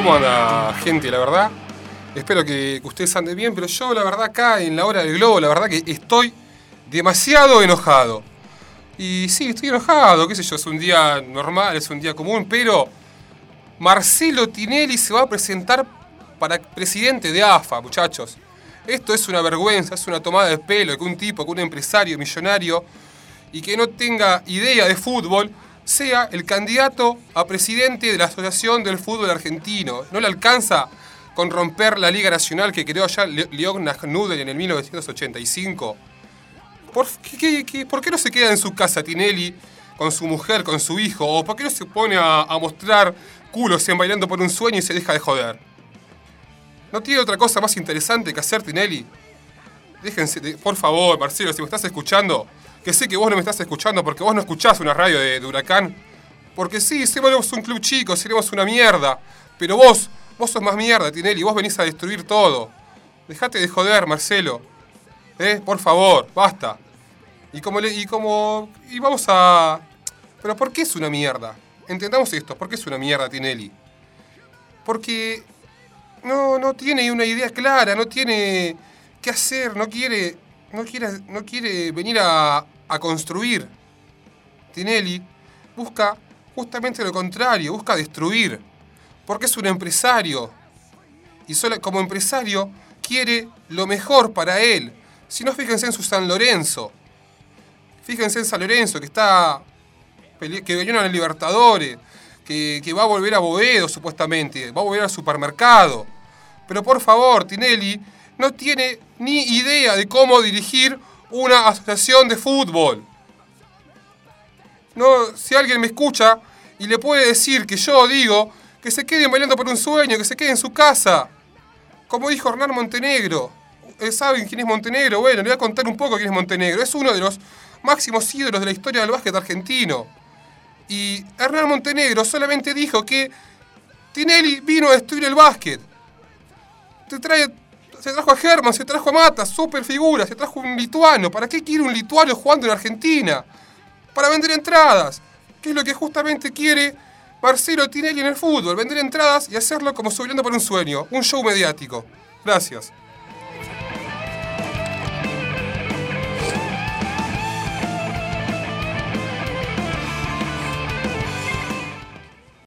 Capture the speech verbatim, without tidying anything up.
¿Cómo anda, gente? La verdad, espero que, que ustedes anden bien, pero yo, la verdad, acá en la hora del globo, la verdad que estoy demasiado enojado. Y sí, estoy enojado, qué sé yo, es un día normal, es un día común, pero Marcelo Tinelli se va a presentar para presidente de A F A, muchachos. Esto es una vergüenza, es una tomada de pelo que un tipo, que un empresario millonario y que no tenga idea de fútbol sea el candidato a presidente de la Asociación del Fútbol Argentino. No le alcanza con romper la Liga Nacional que creó allá Leon Nudel en el mil novecientos ochenta y cinco. ¿Por qué, qué, qué, ¿Por qué no se queda en su casa Tinelli con su mujer, con su hijo? ¿O por qué no se pone a, a mostrar culos en Bailando por un Sueño y se deja de joder? ¿No tiene otra cosa más interesante que hacer, Tinelli? Déjense, de, por favor, Marcelo, si me estás escuchando, que sé que vos no me estás escuchando porque vos no escuchás una radio de, de Huracán. Porque sí, somos un club chico, seremos una mierda. Pero vos, vos sos más mierda, Tinelli, vos venís a destruir todo. Dejate de joder, Marcelo. ¿Eh? Por favor, basta. Y como, le, y como... Y vamos a... Pero ¿por qué es una mierda? Entendamos esto, ¿por qué es una mierda, Tinelli? Porque no, no tiene una idea clara, no tiene qué hacer, no quiere... No quiere, no quiere venir a, a construir. Tinelli busca justamente lo contrario, busca destruir. Porque es un empresario. Y solo como empresario quiere lo mejor para él. Si no, fíjense en su San Lorenzo. Fíjense en San Lorenzo, que está... que ganó en el Libertadores. Que, que va a volver a Boedo, supuestamente. Va a volver al supermercado. Pero por favor, Tinelli no tiene ni idea de cómo dirigir una asociación de fútbol. No, si alguien me escucha y le puede decir que yo digo que se queden Bailando por un Sueño, que se quede en su casa. Como dijo Hernán Montenegro. ¿Saben quién es Montenegro? Bueno, le voy a contar un poco quién es Montenegro. Es uno de los máximos ídolos de la historia del básquet argentino. Y Hernán Montenegro solamente dijo que Tinelli vino a destruir el básquet. Te trae... Se trajo a Germán, se trajo a Mata, super figura, se trajo un lituano. ¿Para qué quiere un lituano jugando en Argentina? Para vender entradas, que es lo que justamente quiere Marcelo Tinelli en el fútbol. Vender entradas y hacerlo como Bailando por un Sueño, un show mediático. Gracias.